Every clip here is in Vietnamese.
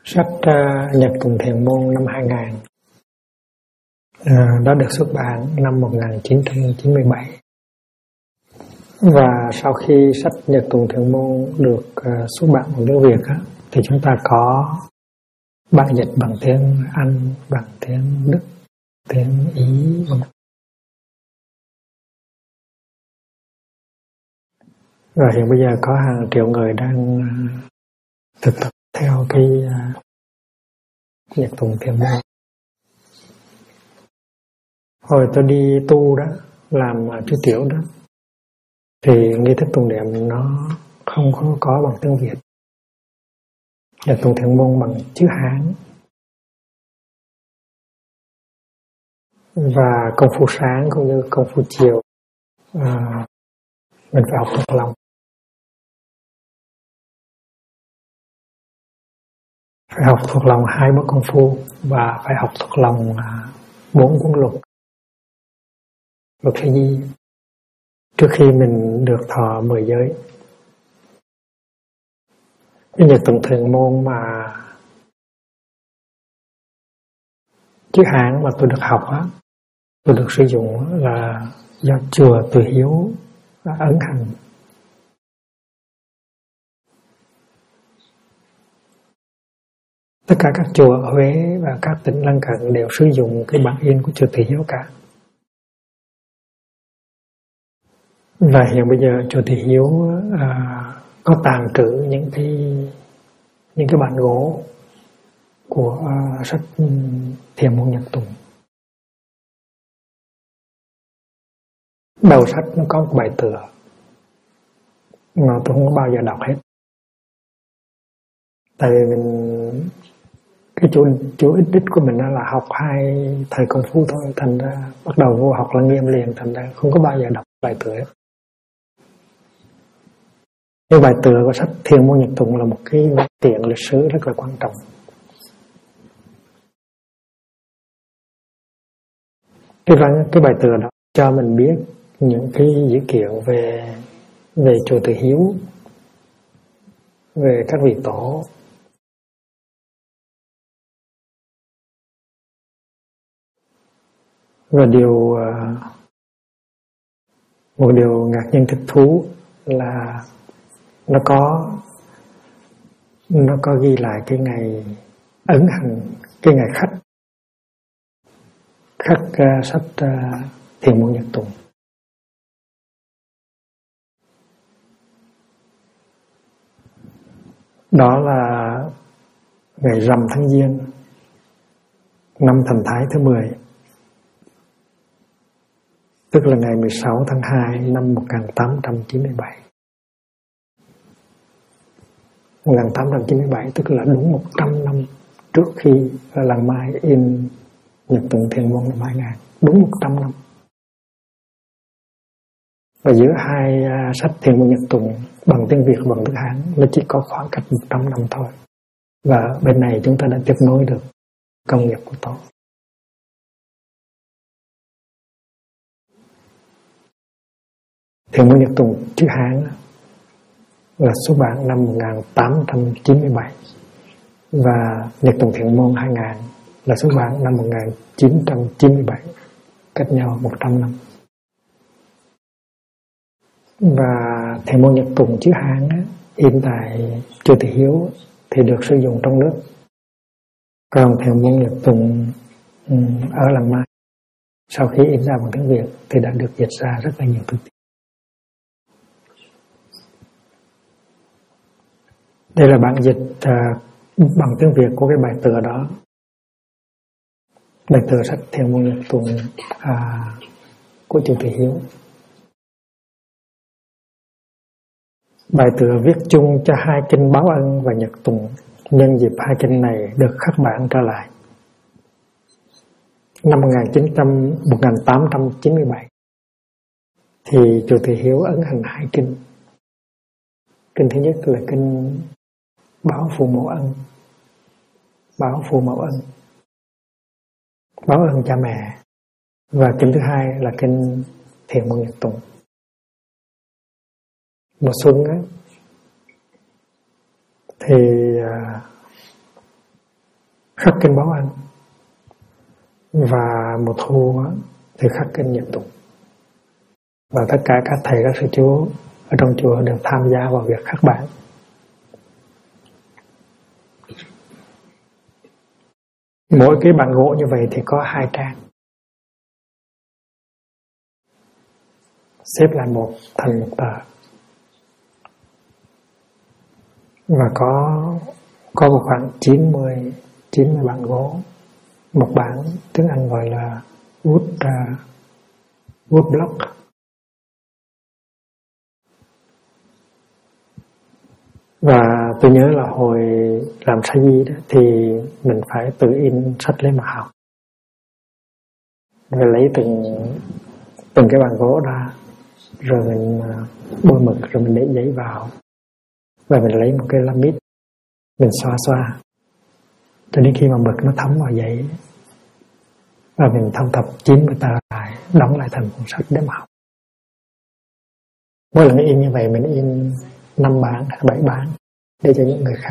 Sách Nhật Tùng Thiền Môn năm 2000 đã được xuất bản năm 1997. Và sau khi sách Nhật Tùng Thiền Môn được xuất bản bằng tiếng Việt thì chúng ta có bản dịch bằng tiếng Anh, bằng tiếng Đức, tiếng Ý. Và hiện bây giờ có hàng triệu người đang thực tập theo cái Nhật Tùng Thiền Môn. Hồi tôi đi tu đó, làm chú tiểu đó, thì nghi thức tụng niệm nó không có bằng tiếng Việt. Nhật Tùng Thiền Môn bằng chữ Hán. Và công phu sáng cũng như công phu chiều mình phải học thuộc lòng. Phải học thuộc lòng 2 bộ công phu và phải học thuộc lòng 4 cuốn luật thế di trước khi mình được thọ 10 giới. Cái Nhật Tùng Thiền Môn mà chữ Hán mà tôi được học tôi được sử dụng là do chùa Từ Hiếu ấn hành. Tất cả các chùa ở Huế và các tỉnh lân cận đều sử dụng cái bản in của chùa Từ Hiếu cả. Và hiện bây giờ chùa Từ Hiếu có tàng trữ những cái bản gỗ của sách Thiền Môn Nhật Tùng. Đầu sách nó có một bài tựa mà tôi không có bao giờ đọc hết. Tại vì cái chỗ đích của mình là học 2 thầy công phu thôi, thành ra bắt đầu vô học là nghiêm liền, thành ra không có bao giờ đọc bài tựa hết. Cái bài tựa của sách Thiền Môn Nhật Tùng là một cái vật tiện lịch sử rất là quan trọng. Cái bài tựa đó cho mình biết những cái dữ kiện về chùa Từ Hiếu, về các vị tổ. Và một điều ngạc nhiên thích thú là nó có ghi lại cái ngày ấn hành, cái ngày khắc sách Thiền Môn Nhật Tùng. Đó là ngày rằm tháng Giêng, năm Thành Thái thứ 10, tức là ngày 16 tháng 2 năm 1897. 1897 tức là đúng 100 năm trước khi Làng Mai in Nhật Tùng Thiền Môn năm 2000, đúng 100 năm. Và giữa 2 sách Thiền Môn Nhật Tùng bằng tiếng Việt và bằng tiếng Hán nó chỉ có khoảng cách 100 năm thôi. Và bên này chúng ta đã tiếp nối được công nghiệp của Tổ. Thiền Môn Nhật Tùng chữ Hán là xuất bản năm 1897 và Nhật Tùng Thiền Môn 2000 là xuất bản năm 1997, cách nhau 100 năm. Và Thiền Môn Nhật Tùng chữ Hán in tại chùa Từ Hiếu thì được sử dụng trong nước. Còn Thiền Môn Nhật Tùng ở Làng Mai sau khi in ra bằng tiếng Việt thì đã được dịch ra rất là nhiều thứ. Đây là bản dịch bằng tiếng Việt của cái bài tựa đó. Bài tựa sách Thiền Môn Nhật Tùng của chùa Từ Hiếu. Bài tựa viết chung cho 2 kinh Báo Ân và Nhật Tùng. Nhân dịp 2 kinh này được khắc bản trở lại. Năm 1897 thì chùa Từ Hiếu ấn hành 2 kinh. Kinh thứ nhất là kinh Báo Phụ Mẫu Ân, Báo Phụ Mẫu Ân, báo ơn cha mẹ. Và kinh thứ 2 là kinh Thiền Môn Nhật Tùng. Mùa xuân thì khắc kinh Báo Ân, và mùa thu thì khắc kinh Nhật Tụng. Và tất cả các thầy các sư chú ở trong chùa đều tham gia vào việc khắc bản. Mỗi cái bản gỗ như vậy thì có 2 trang, xếp lại một thành một tờ, và có khoảng 90 bản gỗ. Một bản tiếng Anh gọi là wood block. Và tôi nhớ là hồi làm sa di đó thì mình phải tự in sách lấy mà học, rồi lấy từng cái bản gỗ ra, rồi mình bôi mực, rồi mình để giấy vào, và mình lấy một cái la mít, mình xoa cho đến khi mà mực nó thấm vào giấy, và mình thâm thập 90 tờ lại, đóng lại thành cuốn sách để mà học. Mỗi lần in như vậy mình in 5 bản hay 7 bản để cho những người khác.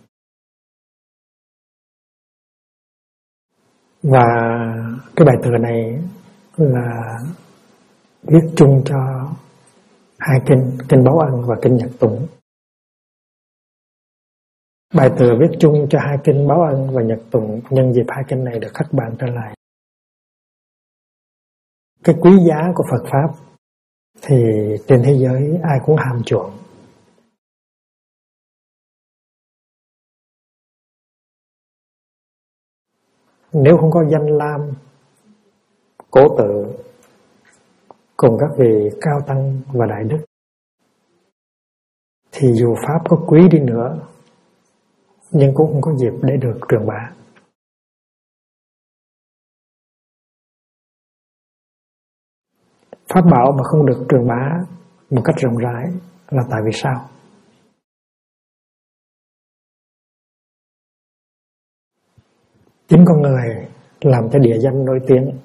Và cái bài tựa này là viết chung cho 2 kinh Báo Ân và kinh Nhật Tụng. Bài tựa viết chung cho 2 kinh Báo Ân và Nhật Tụng nhân dịp 2 kinh này được khắc bản trở lại. Cái quý giá của Phật Pháp thì trên thế giới ai cũng ham chuộng. Nếu không có danh lam, cố tự cùng các vị cao tăng và đại đức, thì dù Pháp có quý đi nữa nhưng cũng không có dịp để được truyền bá. Pháp bảo mà không được truyền bá một cách rộng rãi là tại vì sao? Chính con người làm cho địa danh nổi tiếng,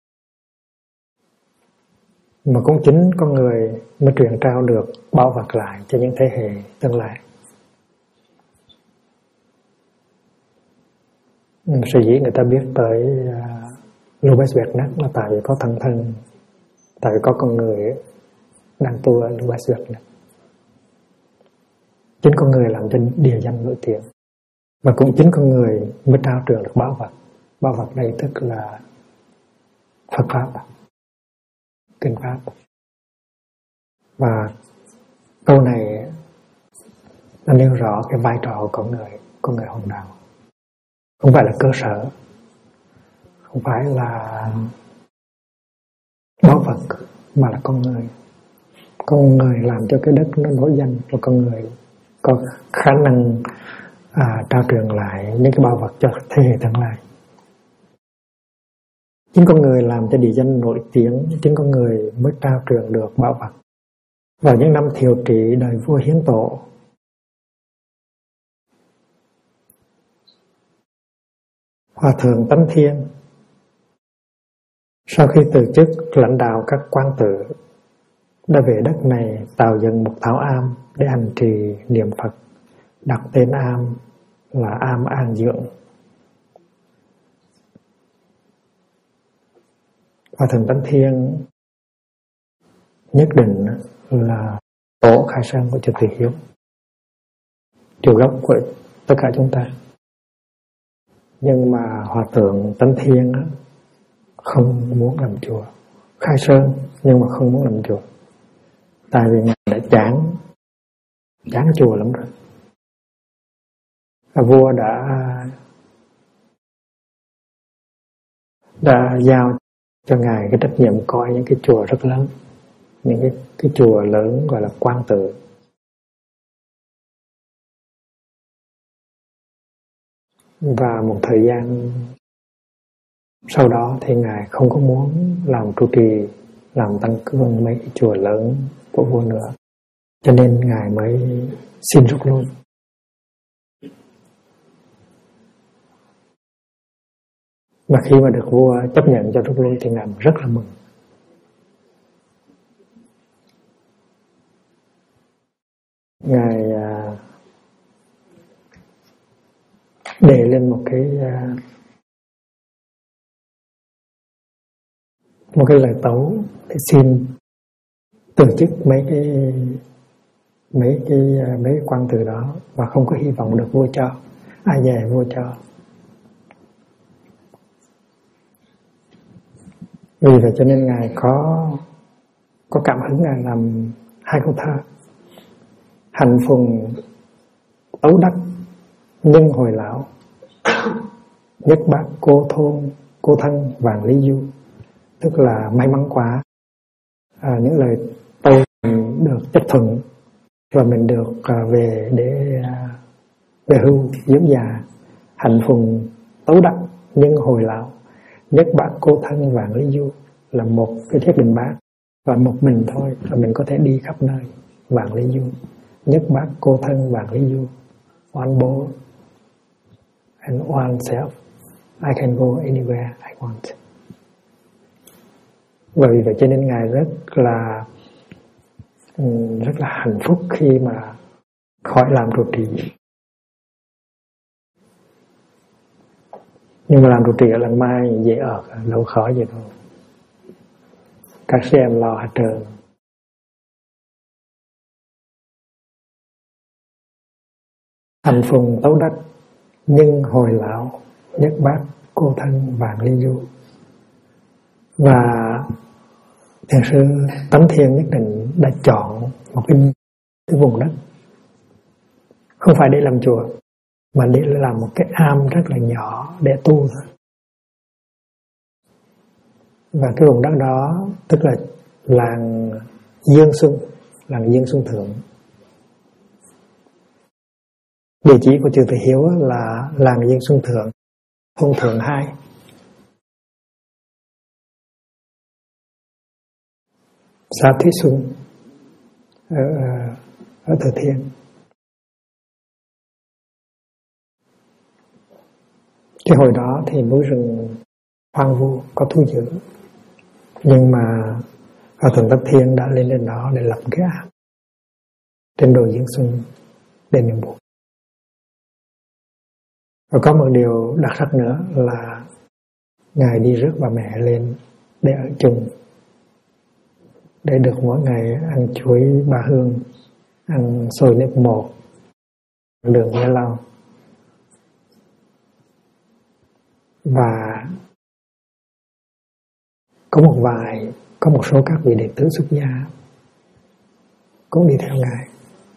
mà cũng chính con người mới truyền trao được bảo vật lại cho những thế hệ tương lai. Sở dĩ người ta biết tới Lubez Việt Nam là tại vì có thân, tại vì có con người đang tu ở Lubez Việt Nam. Chính con người làm cho địa danh nổi tiếng, và cũng chính con người mới trao truyền được bảo vật. Bảo vật đây tức là Phật Pháp, kinh Pháp. Và câu này nó nêu rõ cái vai trò của con người hồn đạo. Không phải là cơ sở, không phải là bảo vật, mà là con người. Con người làm cho cái đất nó nổi danh, rồi con người có khả năng trao truyền lại những cái bảo vật cho thế hệ tương lai. Chính con người làm cho địa danh nổi tiếng, chính con người mới trao truyền được bảo vật. Vào những năm thiều trị đời vua Hiến Tổ, Hòa thượng Tánh Thiên sau khi từ chức lãnh đạo các quan tử đã về đất này tạo dựng một thảo am để hành trì niệm Phật, đặt tên am là Am An Dưỡng. Hòa thượng Tánh Thiên nhất định là tổ khai sơn của chùa Từ Hiếu, chùa gốc của tất cả chúng ta. Nhưng mà Hòa thượng Tánh Thiên không muốn làm chùa, khai sơn nhưng mà không muốn làm chùa, tại vì ngài đã chán chùa lắm rồi. Vua đã giao cho ngài cái trách nhiệm coi những cái chùa rất lớn, những cái chùa lớn gọi là quan tự. Và một thời gian sau đó thì ngài không có muốn làm trụ trì, làm tăng cương mấy cái chùa lớn của vua nữa, cho nên ngài mới xin rút lui. Và khi mà được vua chấp nhận cho rút lui thì ngài rất là mừng. đề lên một cái lời tấu để xin từ chức mấy cái quan từ đó, và không có hy vọng được vua cho, ai về vua cho. Vì vậy cho nên Ngài có cảm hứng Ngài làm hai câu thơ: hành phùng tấu đắc nhân hồi lão, nhất bác cô thân vàng lý du. Tức là may mắn quá, những lời tâu được chấp thuận và mình được về để về hưu dưỡng già. Hạnh phùng tấu đắc nhân hồi lão, nhất bác cô thân vàng lý du là một cái thiết định bác, và một mình thôi là mình có thể đi khắp nơi. Vàng lý du, nhất bác cô thân vàng lý du, one boat and one self, I can go anywhere I want. Và vì vậy cho nên Ngài rất là hạnh phúc khi mà khỏi làm trụ trì. Nhưng mà làm trụ trì ở Làng Mai dễ ở, đâu khó gì đâu. Các sư em lo hết trơn. Hành phùng tấu đắc nhưng hồi lão, nhất bác cô thân vàng lý du. Và Thiền sư Tánh Thiên nhất định đã chọn một cái vùng đất không phải để làm chùa, mà để làm một cái am rất là nhỏ để tu thôi. Và cái vùng đất đó tức là làng Dương Xuân Thượng. Địa chỉ của Chư Thị Hiếu là làng Dương Xuân Thượng, thôn Thượng 2, xã Thủy Xuân, ở Thừa Thiên. Cái hồi đó thì núi rừng hoang vu, có thú dữ, nhưng mà Hòa Thượng Tánh Thiên đã lên đó để lập cái am trên đồi Dương Xuân đền Miền Buộc. Và có một điều đặc sắc nữa là Ngài đi rước bà mẹ lên để ở chung, để được mỗi ngày ăn chuối ba hương, ăn xôi nếp một, đường mía lau. Và có một số các vị đệ tử xuất gia cũng đi theo Ngài.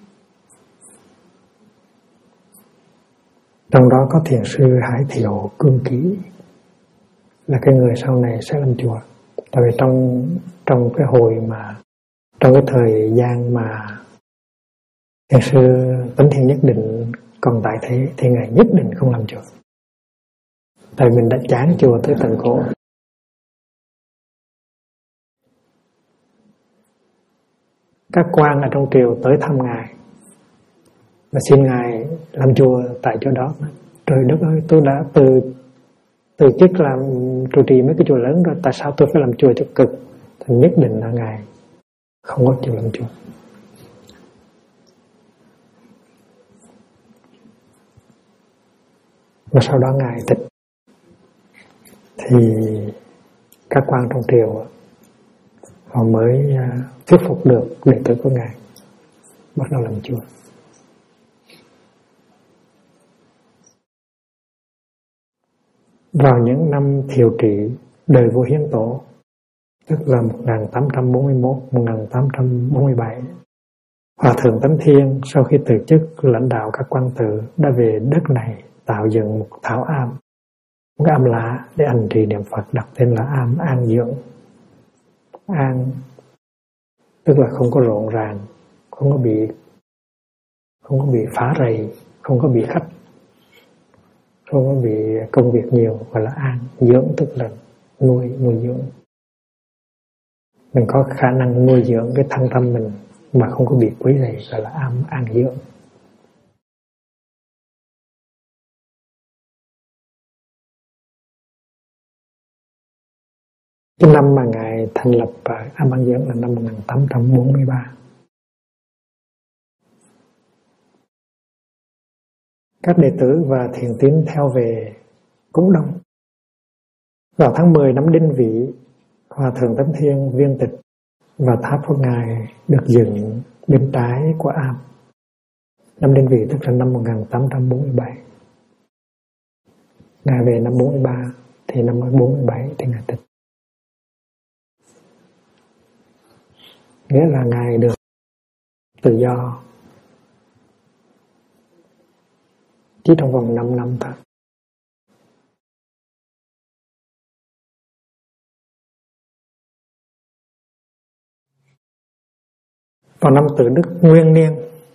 Trong đó có Thiền sư Hải Thiệu Cương Ký, là cái người sau này sẽ làm chùa. Tại vì trong cái hồi mà trong cái thời gian mà Thiền sư Tánh Thiên nhất định còn tại thế thì Ngài nhất định không làm chùa. Tại mình đã chán chùa tới tận cổ. Các quan ở trong triều tới thăm Ngài và xin Ngài làm chùa tại chỗ đó. Trời đất ơi, tôi đã từ chức làm trụ trì mấy cái chùa lớn rồi, tại sao tôi phải làm chùa cho cực? Thì nhất định là Ngài không có chịu làm chùa. Và sau đó Ngài tịch thì các quan trong triều họ mới thuyết phục được đệ tử của Ngài bắt đầu làm chùa. Vào những năm Thiệu Trị đời vua Hiến Tổ, tức là 1841-1847, Hòa Thượng Tánh Thiên sau khi từ chức lãnh đạo các quan tử đã về đất này tạo dựng một thảo am, một am lạ để hành trì niệm Phật, đặt tên là am An Dưỡng. An tức là không có rộn ràng, không có bị phá rầy, không có bị khách, không có bị công việc nhiều, gọi là an. Dưỡng tức là nuôi dưỡng. Mình có khả năng nuôi dưỡng cái thân tâm mình mà không có bị quấy rầy, gọi là am an dưỡng. Cái năm mà Ngài thành lập am an dưỡng là năm 1843. Các đệ tử và thiền tín theo về cũng đông. Vào tháng 10 năm Đinh Vĩ, Hòa thượng Tấn Thiên viên tịch và tháp của Ngài được dựng bên trái của am. Năm Đinh Vĩ tức là năm 1847. Ngài về năm 43 thì năm 47 thì Ngài tịch. Nghĩa là Ngài được tự do chỉ trong vòng 5 năm thôi. Vào năm Tự Đức Nguyên Niên,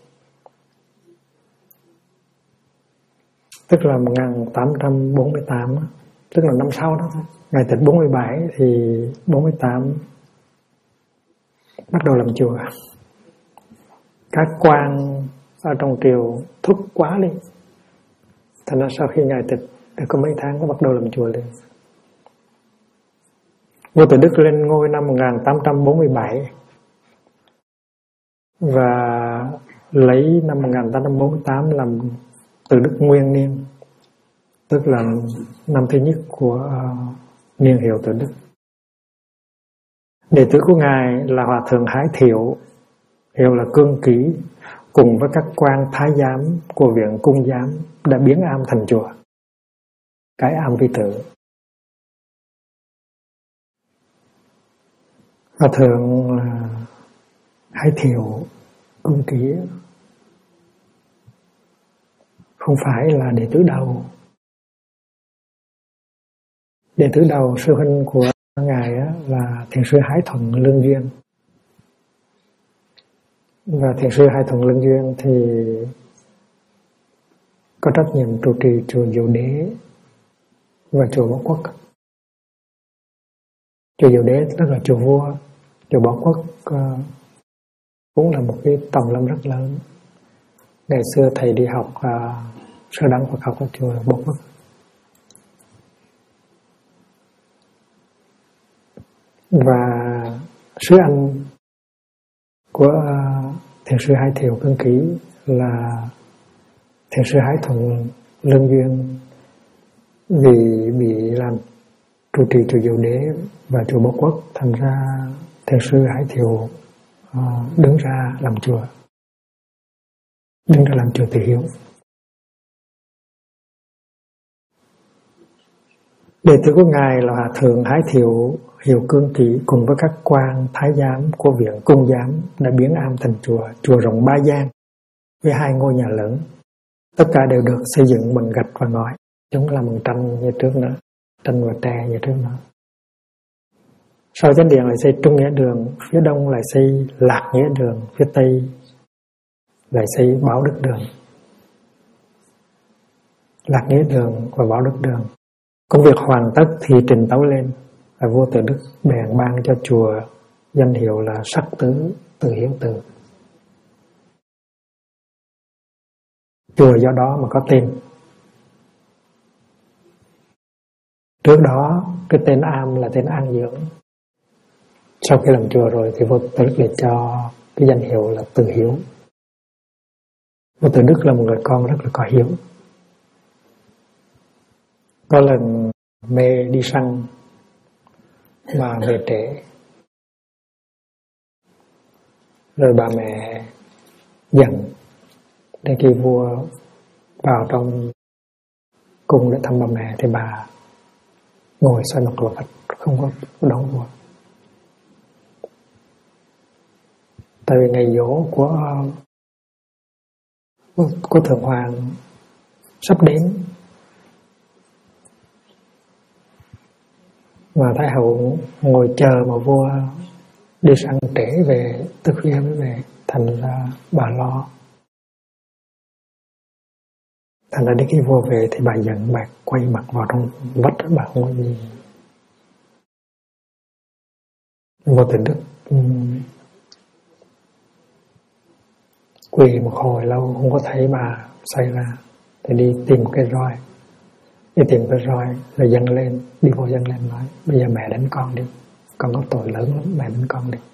tức là 1848, tức là năm sau đó thôi. Ngài tịch 47 thì 48 bắt đầu làm chùa. Các quan ở trong triều thúc quá đi, thành ra sau khi Ngài tịch được có mấy tháng có bắt đầu làm chùa liền. Vua Tự Đức lên ngôi năm 1847 và lấy năm 1848 làm Tự Đức Nguyên Niên, tức là năm thứ nhất của niên hiệu Tự Đức. Đệ tử của Ngài là Hòa thượng Hải Thiệu, hiệu là Cương Kỷ, cùng với các quan thái giám của viện Cung Giám đã biến am thành chùa, cái am vi tự. Hòa thượng Hải Thiệu, Cương Kỷ không phải là đệ tử đầu. Đệ tử đầu sư huynh của Ngài là thiền sư Hải Thuận Lương Duyên. Và thiền sư Hải Thuận Lương Duyên thì có trách nhiệm trụ trì chùa Diệu Đế và chùa Bảo Quốc. Chùa Diệu Đế tức là chùa vua, chùa Bảo Quốc cũng là một cái tòng lâm rất lớn. Ngày xưa thầy đi học sơ đẳng Phật học ở chùa Bảo Quốc. Và sư anh của thiền sư Hải Thiệu Cương Kỷ là thiền sư Hải Thuận Lương Duyên, vì bị làm trụ trì chùa Diệu Đế và chùa Bảo Quốc, thành ra thiền sư Hải Thiệu đứng ra làm chùa, Từ Hiếu. Đệ tử của Ngài là Hòa thượng Hải Thiệu hiệu Cương Kỷ cùng với các quan thái giám của viện Cung Giám đã biến am thành chùa rộng 3 gian với 2 ngôi nhà lớn. Tất cả đều được xây dựng bằng gạch và ngói, chúng là bằng tranh như trước nữa, tranh và tre như trước nữa. Sau chánh điện lại xây Trung Nghĩa Đường, phía đông lại xây Lạc Nghĩa Đường, phía tây lại xây Bảo Đức Đường. Lạc Nghĩa Đường và Bảo Đức Đường. Công việc hoàn tất thì trình tấu lên, và vua Tự Đức bèn ban cho chùa danh hiệu là Sắc Tứ Từ Hiếu Tự. Chùa do đó mà có tên. Trước đó cái tên am là tên An Dưỡng. Sau khi làm chùa rồi thì vua Tự Đức lại cho cái danh hiệu là Từ Hiếu. Vua Tự Đức là một người con rất là có hiếu. Có lần mê đi săn mà về trễ, rồi bà mẹ giận. Đến khi vua vào trong cung để thăm bà mẹ thì bà ngồi xoay mặt vào vách, không có đón vua. Tại vì ngày giỗ của Thượng Hoàng sắp đến, mà Thái hậu ngồi chờ mà vua đi săn trễ về, từ khuya mới về, thành ra bà lo. Thành ra đến khi vua về thì bà giận, bà quay mặt vào trong vách, bà không có gì. Vua Tự Đức quỳ một hồi lâu không có thấy bà xoay ra, thì đi tìm một cái roi. Đi tìm cái roi rồi dâng lên, đi vô dâng lên nói: bây giờ mẹ đánh con đi, con có tội lớn lắm, mẹ đánh con đi.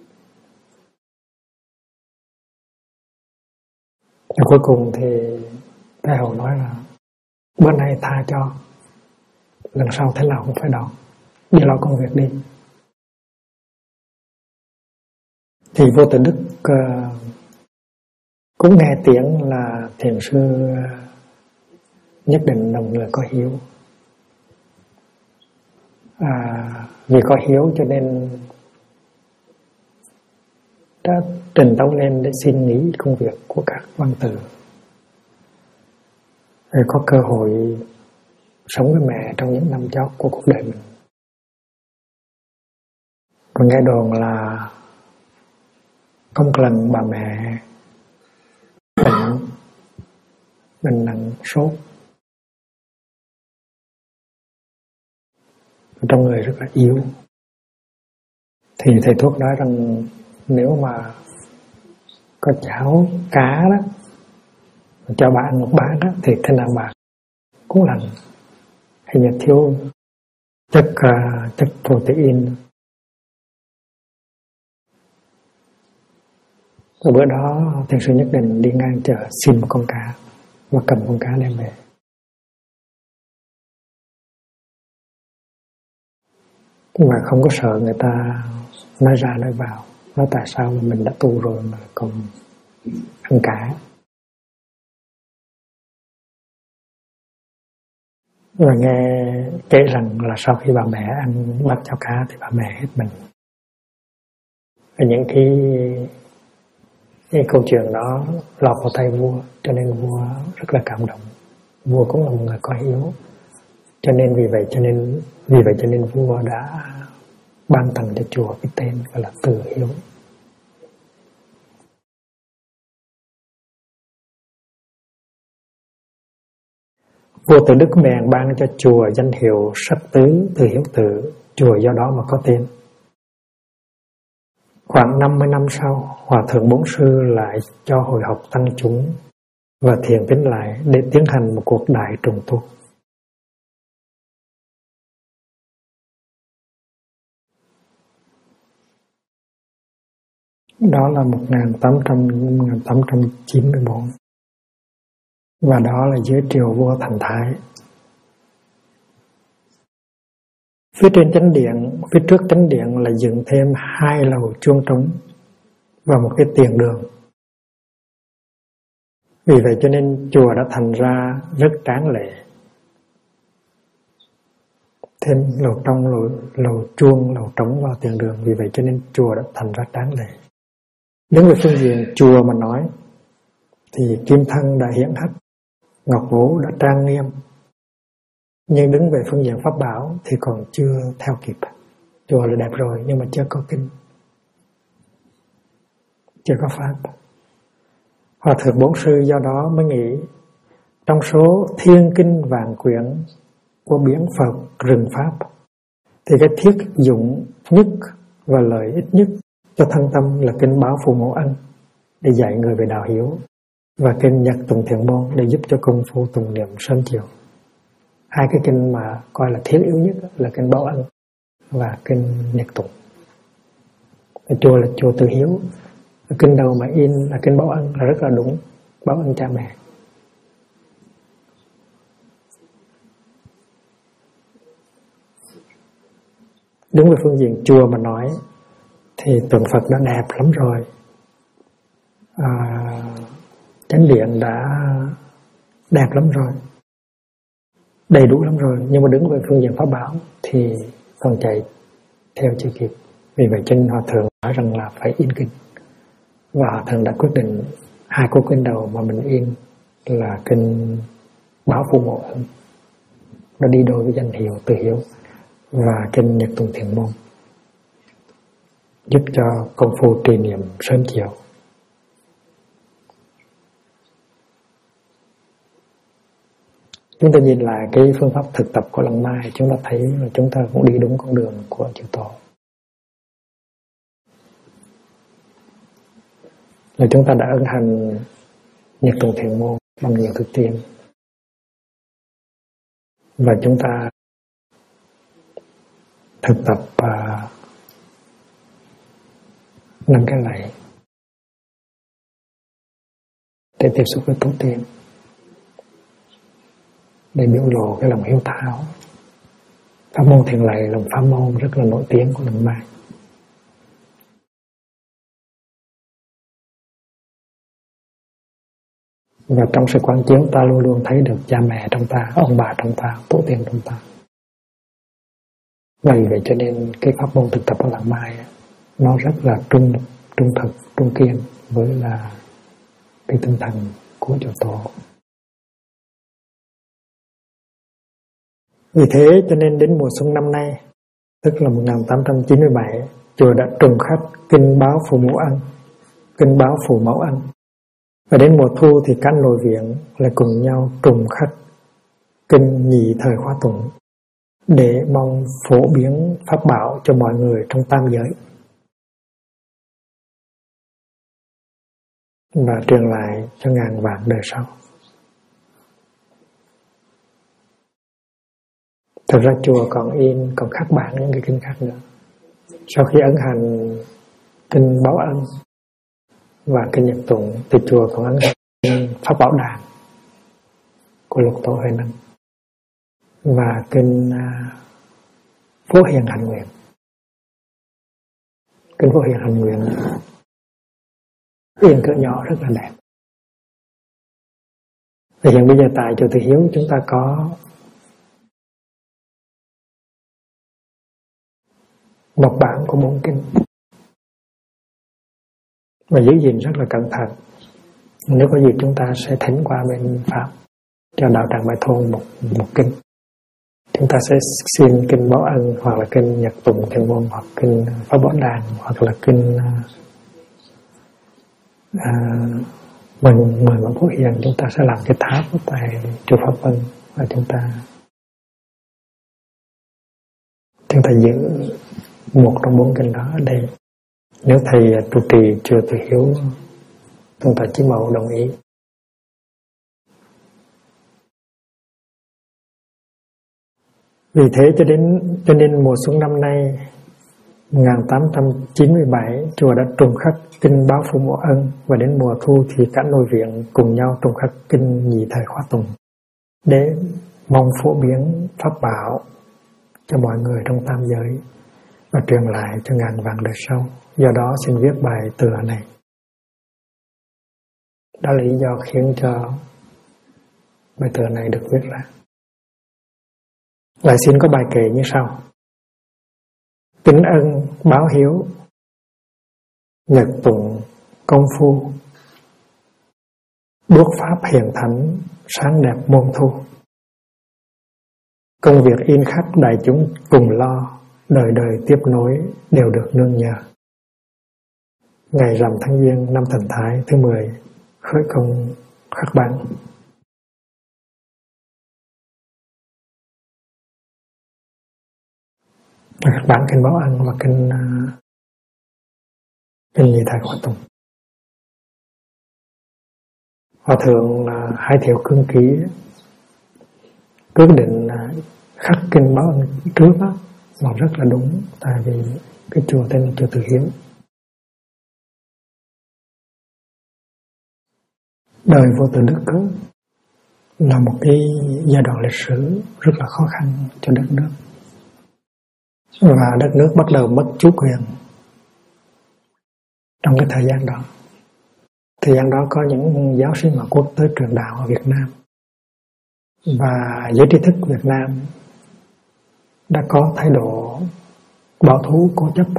Rồi cuối cùng thì Thái hậu nói là bữa nay tha cho, lần sau thế nào cũng phải đón, đi lo công việc đi. Thì Vô Tự Đức cũng nghe tiếng là thiền sư nhất định là một người có hiếu. Vì có hiếu cho nên đã trình tấu lên để xin nghỉ công việc của các văn tử, để có cơ hội sống với mẹ trong những năm chót của cuộc đời mình. Còn nghe đồn là có một lần bà mẹ bệnh nặng sốt, trong người rất là yếu, thì thầy thuốc nói rằng nếu mà có cháo cá đó cho bà ăn một bát đó, thì thế nào bà cũng lành, hình như thiếu chất protein. Rồi bữa đó thiền sư Nhất Định đi ngang chợ xin một con cá và cầm con cá đem về. Mà không có sợ người ta nói ra nói vào, nói tại sao mà mình đã tu rồi mà còn ăn cá. Và nghe kể rằng là sau khi bà mẹ ăn bát cháo cá thì bà mẹ hết bệnh. Và những cái câu chuyện đó lọt vào tay vua, cho nên vua rất là cảm động. Vua cũng là một người có hiếu, cho nên vì vậy cho nên vua đã ban tặng cho chùa cái tên gọi là Từ Hiếu. Vua Tự Đức bèn ban cho chùa danh hiệu Sắc Tứ Từ Hiếu Tự, chùa do đó mà có tên. Khoảng 50 năm sau, Hòa Thượng Bốn Sư lại cho hội học tăng chúng và thiền tín lại để tiến hành một cuộc đại trùng tu. Đó là 1894, và đó là dưới triều vua Thành Thái. Phía trên chánh điện, phía trước chánh điện là dựng thêm 2 lầu chuông trống và một cái tiền đường. Vì vậy cho nên chùa đã thành ra rất tráng lệ. Thêm lầu trong, lầu chuông, lầu trống vào tiền đường, vì vậy cho nên chùa đã thành ra tráng lệ. Đứng về phương diện chùa mà nói thì kim thân đã hiển hách, ngọc vũ đã trang nghiêm, nhưng đứng về phương diện pháp bảo thì còn chưa theo kịp. Chùa là đẹp rồi nhưng mà chưa có kinh, chưa có pháp. Hòa Thượng Bốn Sư do đó mới nghĩ trong số thiên kinh vạn quyển của biển Phật rừng pháp thì cái thiết dụng nhất và lợi ích nhất cho thân tâm là kinh Báo Phù Mẫu Ân để dạy người về đạo hiếu, và kinh Nhật Tùng Thiện Môn để giúp cho công phu tùng niệm sớm chiều. 2 cái kinh mà coi là thiết yếu nhất là kinh Báo Ân và kinh Nhật Tùng. Chùa là chùa Từ Hiếu, kinh đầu mà in là kinh Báo Ân là rất là đúng, báo ân cha mẹ. Đứng về phương diện chùa mà nói thì tượng Phật đã đẹp lắm rồi, chánh điện đã đẹp lắm rồi, đầy đủ lắm rồi, nhưng mà đứng về phương diện pháp bảo thì còn chạy theo chưa kịp. Vì vậy cho nên Hòa Thượng nói rằng là phải in kinh, và Hòa Thượng đã quyết định 2 câu kinh đầu mà mình in là kinh Báo Phù Mẫu Ân, nó đi đôi với danh hiệu Từ Hiếu, và kinh Nhật Tùng Thiện Môn giúp cho công phu trì niệm sớm chiều. Chúng ta nhìn lại cái phương pháp thực tập của Lăng Mai, chúng ta thấy là chúng ta cũng đi đúng con đường của chư Tổ. Là chúng ta đã ân hành Nhật Tùng Thiện Môn bằng nhiều thực tiễn, và chúng ta thực tập 5 cái lạy để tiếp xúc với tổ tiên. để biểu lộ cái lòng hiếu thảo. Pháp môn Thiền Lạy là một pháp môn rất là nổi tiếng của Lăng Mai. Và trong sự quán chiếu ta luôn luôn thấy được cha mẹ trong ta, ông bà trong ta, tổ tiên trong ta. Vì vậy cho nên cái pháp môn thực tập của Lăng Mai nó rất là trung thực, trung kiên với là cái tinh thần của Chùa Tổ. Vì thế cho nên đến mùa xuân năm nay, tức là 1897, chùa đã trùng khắc kinh báo Phụ Mẫu Ân, kinh báo Phụ Mẫu Ân. Và đến mùa thu thì các nội viện lại cùng nhau trùng khắc kinh nhị thời khóa tụng để mong phổ biến pháp bảo cho mọi người trong tam giới và truyền lại cho ngàn vạn đời sau. Thực ra chùa còn khắc bản những cái kinh khác nữa. Sau khi ấn hành kinh báo ân và kinh nhật tụng thì chùa còn ấn hành pháp bảo đàn của Lục Tổ Huệ Năng và kinh Phổ Hiền Hạnh Nguyện. Kinh Phổ Hiền Hạnh Nguyện yên cỡ nhỏ rất là đẹp. Và hiện bây giờ tại chùa Từ Hiếu chúng ta có một bản của 4 kinh và giữ gìn rất là cẩn thận. Nếu có dịp chúng ta sẽ thỉnh qua bên Pháp cho đạo tràng Mai Thôn một kinh. Chúng ta sẽ xin kinh báo ân hoặc là kinh nhật tụng thiền môn hoặc kinh pháp bảo đàn hoặc là kinh mười ngọn Phổ Hiền. Chúng ta sẽ làm cái tháp tại chùa Pháp Vân và chúng ta giữ một trong 4 kinh đó ở đây. Nếu thầy trụ trì chùa Từ Hiếu Tôn Thờ Chí Mậu đồng ý. Vì thế cho nên mùa xuân năm nay 1897 chùa đã trùng khắc kinh báo Phụ Mẫu Ân và đến mùa thu thì cả nội viện cùng nhau trùng khắc kinh nhị thời khóa tụng để mong phổ biến pháp bảo cho mọi người trong tam giới và truyền lại cho ngàn vạn đời sau. Do đó xin viết bài tựa này. Đó là lý do khiến cho bài tựa này được viết ra. Lại xin có bài kệ như sau: kính ân báo hiếu, nhật tụng công phu, đuốc pháp hiền thánh, sáng đẹp môn thu. Công việc in khắc đại chúng cùng lo, đời đời tiếp nối đều được nương nhờ. Ngày rằm tháng Giêng năm Thần Thái thứ 10 khởi công khắc bản. Khắc bản kinh báo ân và kinh nhị thời khóa tụng. Hòa thượng Hải Thiệu Cương Ký quyết định khắc kinh báo ân trước đó là rất là đúng, tại vì cái chùa tên là chùa Từ Hiếu. Đời Vua Từ Đức là một cái giai đoạn lịch sử rất là khó khăn cho đất nước, và đất nước bắt đầu mất chủ quyền trong cái thời gian đó. Thời gian đó có những giáo sĩ ngoại quốc tới truyền đạo ở Việt Nam, và giới trí thức Việt Nam đã có thái độ bảo thủ cố chấp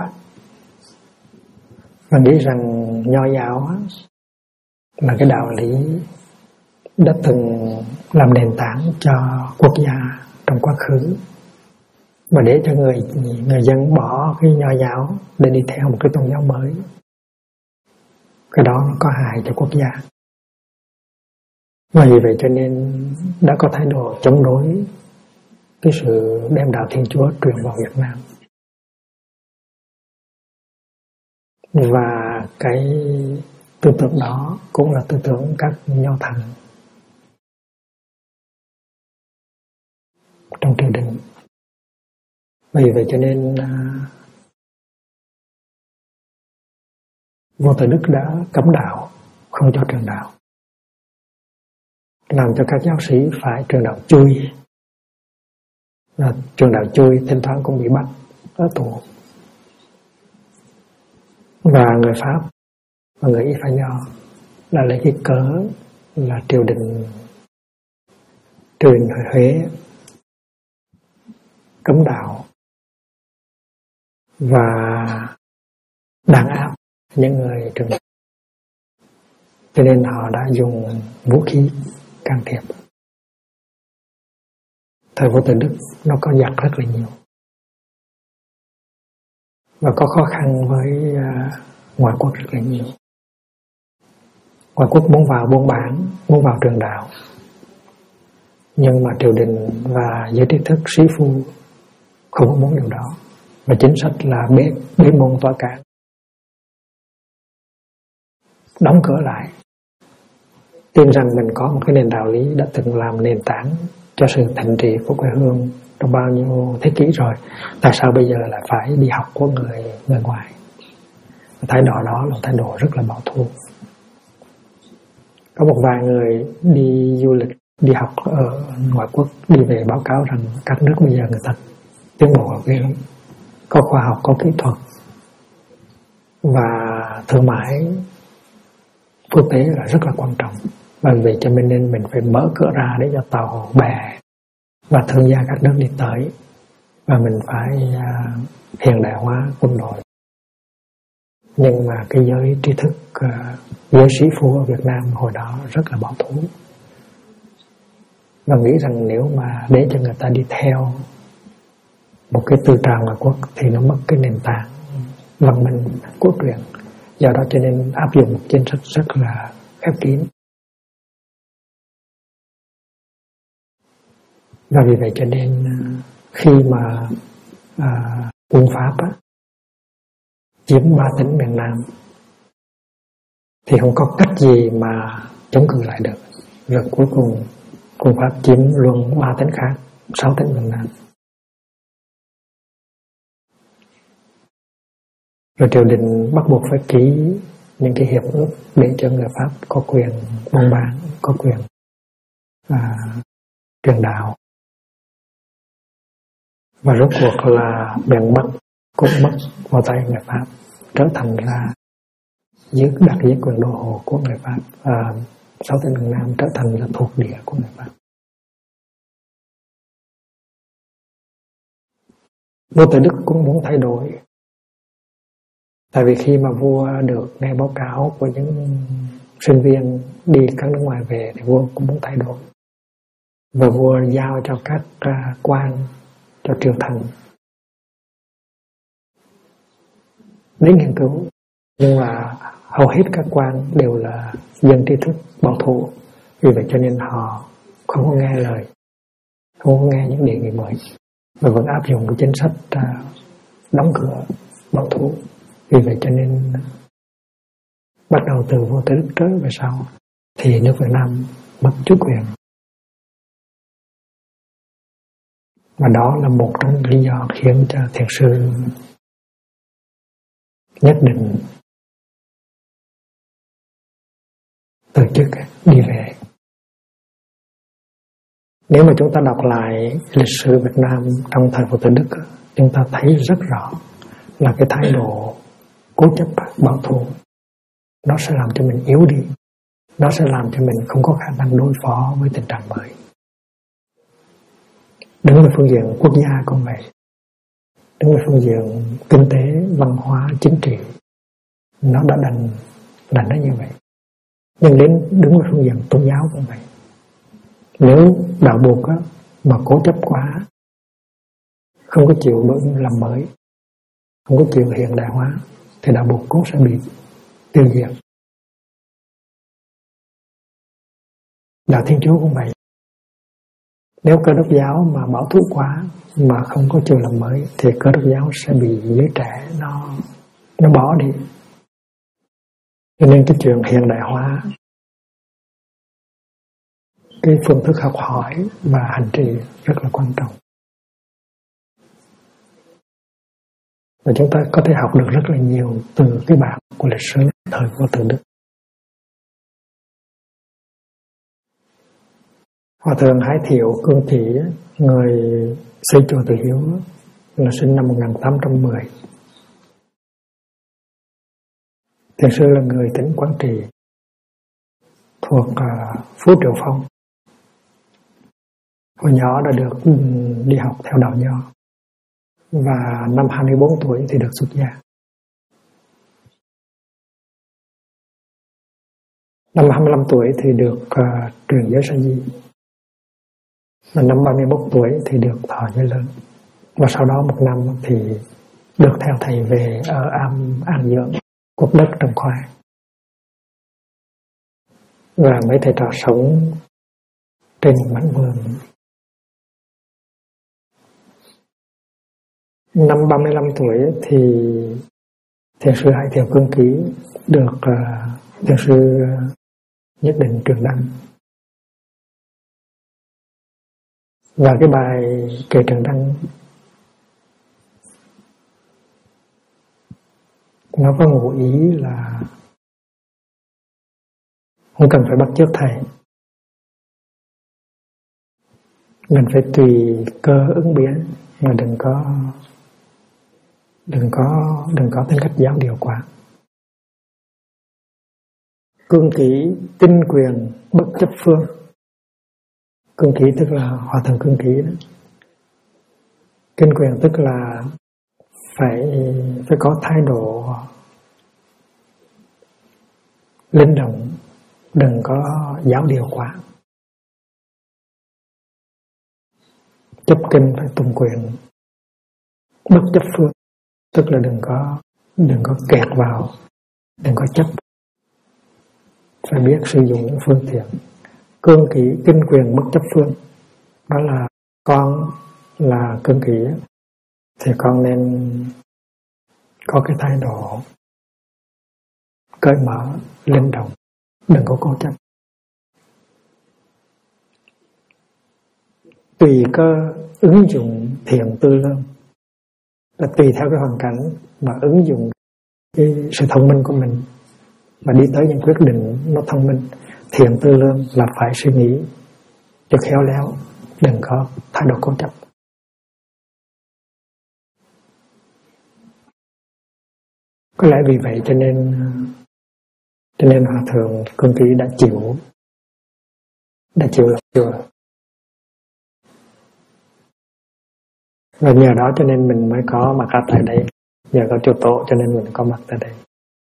và nghĩ rằng Nho giáo là cái đạo lý đã từng làm nền tảng cho quốc gia trong quá khứ, mà để cho người dân bỏ cái Nho giáo để đi theo một cái tôn giáo mới, cái đó nó có hại cho quốc gia. Và vì vậy cho nên đã có thái độ chống đối cái sự đem đạo Thiên Chúa truyền vào Việt Nam. Và cái tư tưởng đó cũng là tư tưởng các nho thần trong triều đình. Vì vậy cho nên Vua Từ Đức đã cấm đạo, không cho truyền đạo. làm cho các giáo sĩ phải truyền đạo chui. Truyền đạo chui thỉnh thoảng cũng bị bắt ở tù. Và người Pháp và người Y Phá Nho là lấy cái cớ là triều đình Huế cấm đạo và đàn áp những người truyền đạo, cho nên họ đã dùng vũ khí can thiệp. Thời Vua Tự Đức nó có giặc rất là nhiều và có khó khăn với ngoại quốc rất là nhiều. Ngoại quốc muốn vào buôn bán, muốn vào truyền đạo, nhưng mà triều đình và giới trí thức sĩ phu không muốn điều đó, và chính sách là bế môn tỏa cản, đóng cửa lại, tin rằng mình có một cái nền đạo lý đã từng làm nền tảng cho sự thành trì của quê hương trong bao nhiêu thế kỷ rồi, tại sao bây giờ lại phải đi học của người ngoài? Thái độ đó là thái độ rất là bảo thủ. Có một vài người đi du lịch, đi học ở ngoại quốc, đi về báo cáo rằng các nước bây giờ người ta tiến bộ ghê lắm, có khoa học, có kỹ thuật và thương mại quốc tế là rất là quan trọng. Và vì cho nên mình phải mở cửa ra để cho tàu bè và thương gia các nước đi tới, và mình phải hiện đại hóa quân đội. Nhưng mà cái giới trí thức, giới sĩ phu ở Việt Nam hồi đó rất là bảo thủ, và nghĩ rằng nếu mà để cho người ta đi theo một cái tư trào ngoại quốc thì nó mất cái nền tảng văn minh quốc truyền. Do đó cho nên áp dụng một chính sách rất là khép kín. Và vì vậy cho nên khi mà quân Pháp chiếm 3 tỉnh miền Nam thì không có cách gì mà chống cự lại được. Rồi cuối cùng quân Pháp chiếm luôn 3 tỉnh khác, 6 tỉnh miền Nam. Rồi triều đình bắt buộc phải ký những cái hiệp ước để cho người Pháp có quyền buôn bán, có quyền truyền đạo. Và rốt cuộc là miền Bắc cũng mất vào tay người Pháp, trở thành ra đặt dưới quyền đô hộ của người Pháp. 6 tỉnh miền Nam trở thành là thuộc địa của người Pháp. Vua Tự Đức cũng muốn thay đổi. Tại vì khi mà vua được nghe báo cáo của những sinh viên đi các nước ngoài về thì vua cũng muốn thay đổi. Và vua giao cho các quan, cho triều thần đến nghiên cứu. Nhưng mà hầu hết các quan đều là dân trí thức bảo thủ. Vì vậy cho nên họ không có nghe lời, không có nghe những đề nghị mới, và vẫn áp dụng cái chính sách đóng cửa bảo thủ. Vì vậy cho nên bắt đầu từ Vua Tự Đức trở về sau thì nước Việt Nam mất chủ quyền. Và đó là một trong những lý do khiến cho thiền sư nhất định từ chức đi về. Nếu mà chúng ta đọc lại lịch sử Việt Nam trong thời Vua Tự Đức, chúng ta thấy rất rõ là cái thái độ cố chấp bảo thủ nó sẽ làm cho mình yếu đi, nó sẽ làm cho mình không có khả năng đối phó với tình trạng mới. Đứng về phương diện quốc gia cũng vậy, đứng về phương diện kinh tế, văn hóa, chính trị, nó đã đành nó như vậy. Nhưng đến đứng về phương diện tôn giáo cũng vậy. Nếu đạo buộc mà cố chấp quá, không có chịu làm mới, không có chịu hiện đại hóa, thì đạo buộc cũng sẽ bị tiêu diệt. Đạo Thiên Chúa cũng vậy. Nếu Cơ Đốc giáo mà bảo thủ quá, mà không có chịu làm mới, thì Cơ Đốc giáo sẽ bị giới trẻ nó bỏ đi. Cho nên cái chuyện hiện đại hóa, cái phương thức học hỏi và hành trì rất là quan trọng. Và chúng ta có thể học được rất là nhiều từ cái bản của lịch sử thời Vua Tự Đức. Hòa thượng Hải Thiệu Cương Chỉ, người xây chùa Từ Hiếu, là sinh năm 1810. Thiền sư là người tỉnh Quảng Trị, thuộc Phú Triệu Phong. Hồi nhỏ đã được đi học theo đạo Nho, và năm 24 tuổi thì được xuất gia. Năm 25 tuổi thì được truyền giới sa di, và năm 31 tuổi thì được thọ giới lớn, và sau đó một năm thì được theo thầy về ở An Dưỡng, quốc đất trồng khoai, và mấy thầy trò sống trên một mảnh vườn. Năm 35 tuổi thì thiền sư Hải Thiệu Cương Ký được thiền sư Nhất Định truyền đăng. Và cái bài kệ truyền đăng nó có ngụ ý là không cần phải bắt chước thầy, mình phải tùy cơ ứng biến, mà đừng có tính cách giáo điều quá. Cương kỷ tinh quyền bất chấp phương. Cương kỷ tức là Hòa thượng Cương Kỷ đó. Kinh quyền tức là phải có thái độ linh động, đừng có giáo điều quá. Chấp kinh phải tùng quyền. Bất chấp phương tức là đừng có kẹt vào, đừng có chấp, phải biết sử dụng những phương tiện. Cương kỷ kinh quyền bất chấp phương, đó là con là cương kỷ thì con nên có cái thái độ cởi mở, linh động, đừng có cố chấp. Tùy cơ ứng dụng thiện tư lương, là tùy theo cái hoàn cảnh mà ứng dụng cái sự thông minh của mình và đi tới những quyết định nó thông minh. Thiện tư lương là phải suy nghĩ cho khéo léo, đừng có thái độ cố chấp. Có lẽ vì vậy cho nên Hòa thượng Cương Kỷ đã chịu lập chùa. Và nhờ đó cho nên mình mới có mặt ở tại đây, nhờ có chùa Tổ cho nên mình có mặt tại đây.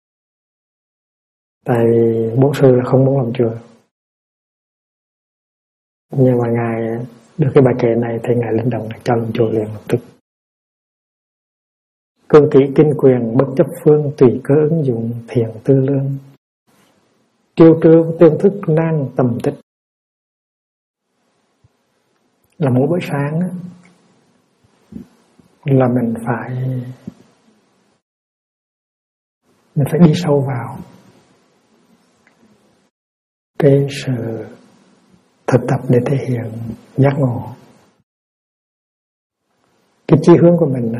Tại vì bố sư là không muốn làm chùa, nhưng mà ngài được cái bài kệ này thì ngài linh động cho làm chùa liền lập tức. Cương kỷ kinh quyền bất chấp phương, tùy cơ ứng dụng thiện tư lương. Triêu trưa tương thức nan tầm tích. Là mỗi buổi sáng là mình phải đi sâu vào cái sự thực tập để thể hiện giác ngộ. Cái chí hướng của mình đó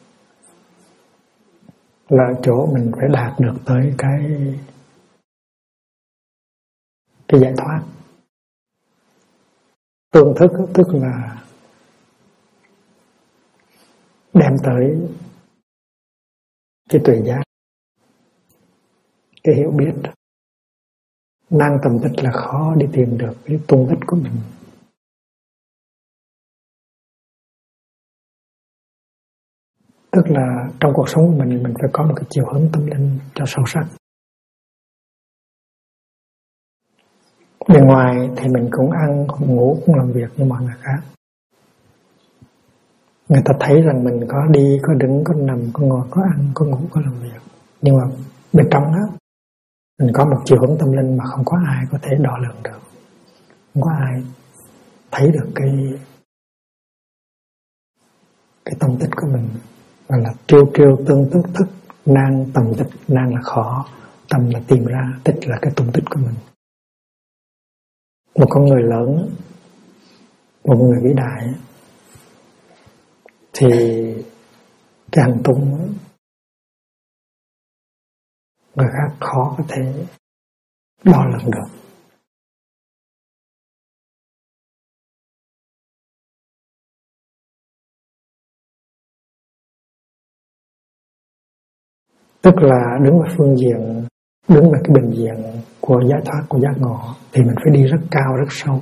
là chỗ mình phải đạt được tới cái giải thoát. Tương thức tức là đem tới cái tuệ giác, cái hiểu biết. Nan tầm tích là khó đi tìm được cái tung tích của mình. Tức là trong cuộc sống của mình phải có một cái chiều hướng tâm linh cho sâu sắc. Bên ngoài thì mình cũng ăn, cũng ngủ, cũng làm việc như mọi người khác. Người ta thấy rằng mình có đi, có đứng, có nằm, có ngồi, có ăn, có ngủ, có làm việc. Nhưng mà bên trong đó mình có một chiều hướng tâm linh mà không có ai có thể đo lường được. Không có ai thấy được cái tâm tích của mình. Và là triêu tương tức thức, nan tầm tích. Nan là khó, tâm là tìm ra, tích là cái tung tích của mình. Một con người lớn, một người vĩ đại thì cái hành tung người khác khó có thể đo lường được. Tức là đứng ở phương diện, đứng ở cái bình diện của giải thoát, của giác ngộ, thì mình phải đi rất cao, rất sâu.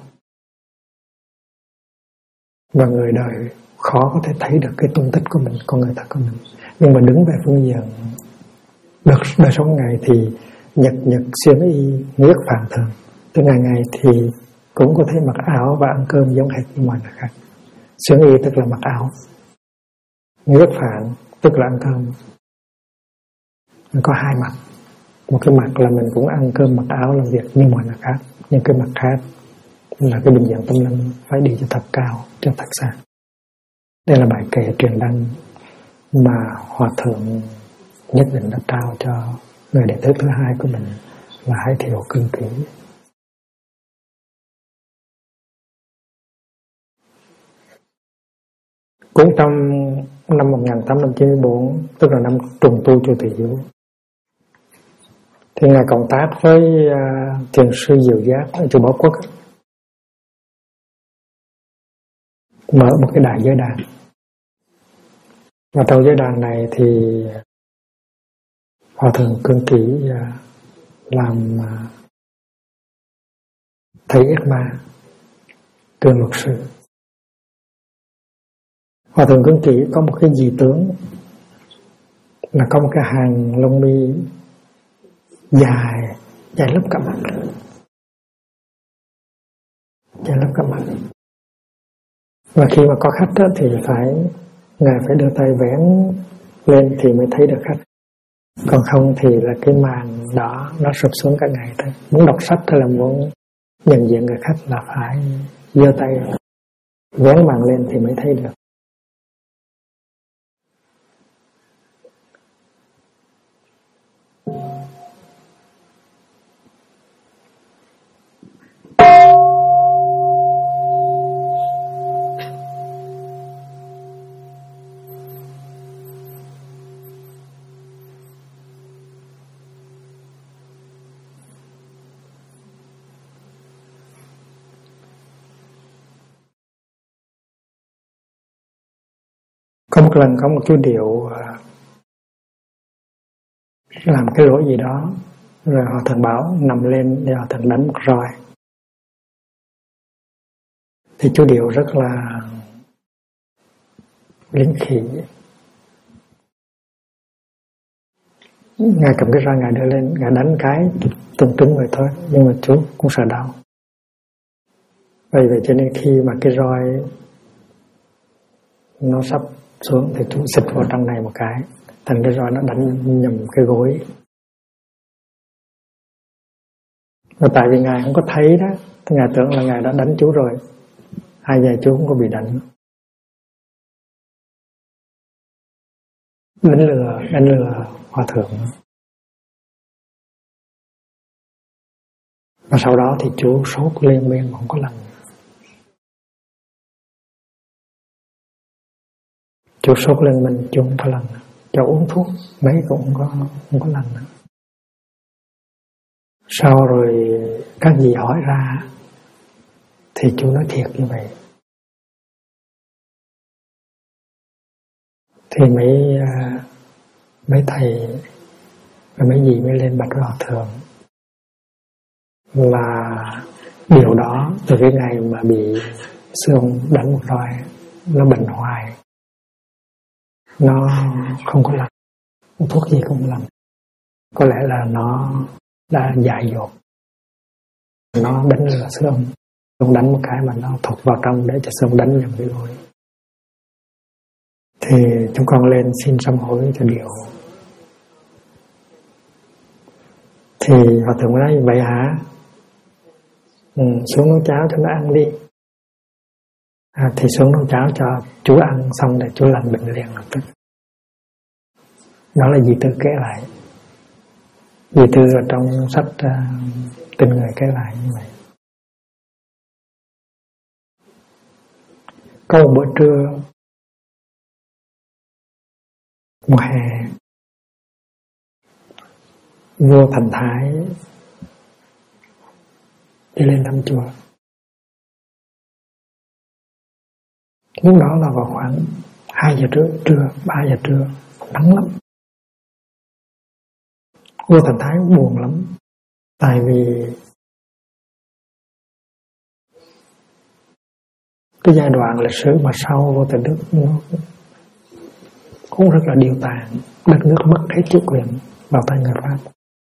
Và người đời khó có thể thấy được cái tung tích của mình, con người thật của mình. Nhưng mà đứng về phương diện đời sống ngày thì nhật xuyên y, nguyết phàm thường. Từ ngày thì cũng có thể mặc áo và ăn cơm giống hệt như mọi người khác. Xuyên y tức là mặc áo, nguyết phàm tức là ăn cơm. Mình có hai mặt. Một cái mặt là mình cũng ăn cơm mặc áo làm việc như mọi người khác, nhưng cái mặt khác là cái bình diện tâm linh phải đi cho thật cao, cho thật xa. Đây là bài kệ truyền đăng mà Hòa Thượng nhất định đã trao cho người đệ tử thứ hai của mình là Hải Thiệu Cương Kỷ. Cũng trong năm 1894, tức là năm trùng tu Chu Thị Hiếu, thì Ngài cộng tác với Thiền sư Diệu Giác ở chùa Bảo Quốc, mở một cái đại giới đàn. Và trong giới đàn này thì Hòa Thượng Cương Kỷ làm thầy Yết Ma, trường luật sư. Hòa Thượng Cương Kỷ có một cái dị tướng là có một cái hàng lông mi dài lấp cả mặt, dài lấp cả mặt. Và khi mà có khách đó, thì Ngài phải đưa tay vén lên thì mới thấy được khách. Còn không thì là cái màn đó nó sụp xuống cả ngày thôi. Muốn đọc sách hay là muốn nhận diện người khách là phải giơ tay vén màn lên thì mới thấy được. Có một lần có một chú điệu làm cái lỗi gì đó, rồi Hòa Thượng bảo nằm lên để Hòa Thượng đánh một roi. Thì chú điệu rất là lính khỉ. Ngài cầm cái roi Ngài đưa lên, Ngài đánh cái tung trúng vậy thôi, nhưng mà chú cũng sợ đau. Vậy cho nên khi mà cái roi nó sắp xuống thì chú xịt vào trong này một cái, thành cái roi nó đánh nhầm cái gối. Và tại vì Ngài không có thấy đó, thì Ngài tưởng là Ngài đã đánh chú rồi, hai giờ chú không có bị đánh. Đánh lừa Hòa Thượng. Và sau đó thì chú sốt liên miên không có lành. Chú sốt lên mình chú không có lành, cho uống thuốc mấy cũng không có lành. Sau rồi các vị hỏi ra thì chú nói thiệt như vậy. Thì mấy thầy và mấy vị mới lên bạch với Hòa Thượng là điều đó từ cái ngày mà bị sư ông đánh một roi nó bệnh hoài, nó không có lành, thuốc gì cũng không lành. Có lẽ là nó đã dại dột, nó đánh lừa sư ông đánh một cái mà nó thụt vào trong để cho sư ông đánh nhầm cái gối. Thì chúng con lên xin sám hối cho điều. Thì Hòa Thượng nói vậy hả? Xuống nấu cháo cho nó ăn đi. Thì xuống nấu cháo cho chú ăn xong để chú lành bệnh liền lập tức. Đó là dì Tư kể lại. Dì Tư ở trong sách Tin Người kể lại như vậy. Có một bữa trưa mùa hè, vua Thành Thái đi lên thăm chùa. Lúc đó là vào khoảng 2 giờ trưa, 3 giờ trưa, nắng lắm. Vua Thành Thái buồn lắm, tại vì cái giai đoạn lịch sử mà sau Vua Tần Đức nó cũng rất là điêu tàn, đất nước mất hết chủ quyền vào tay người Pháp.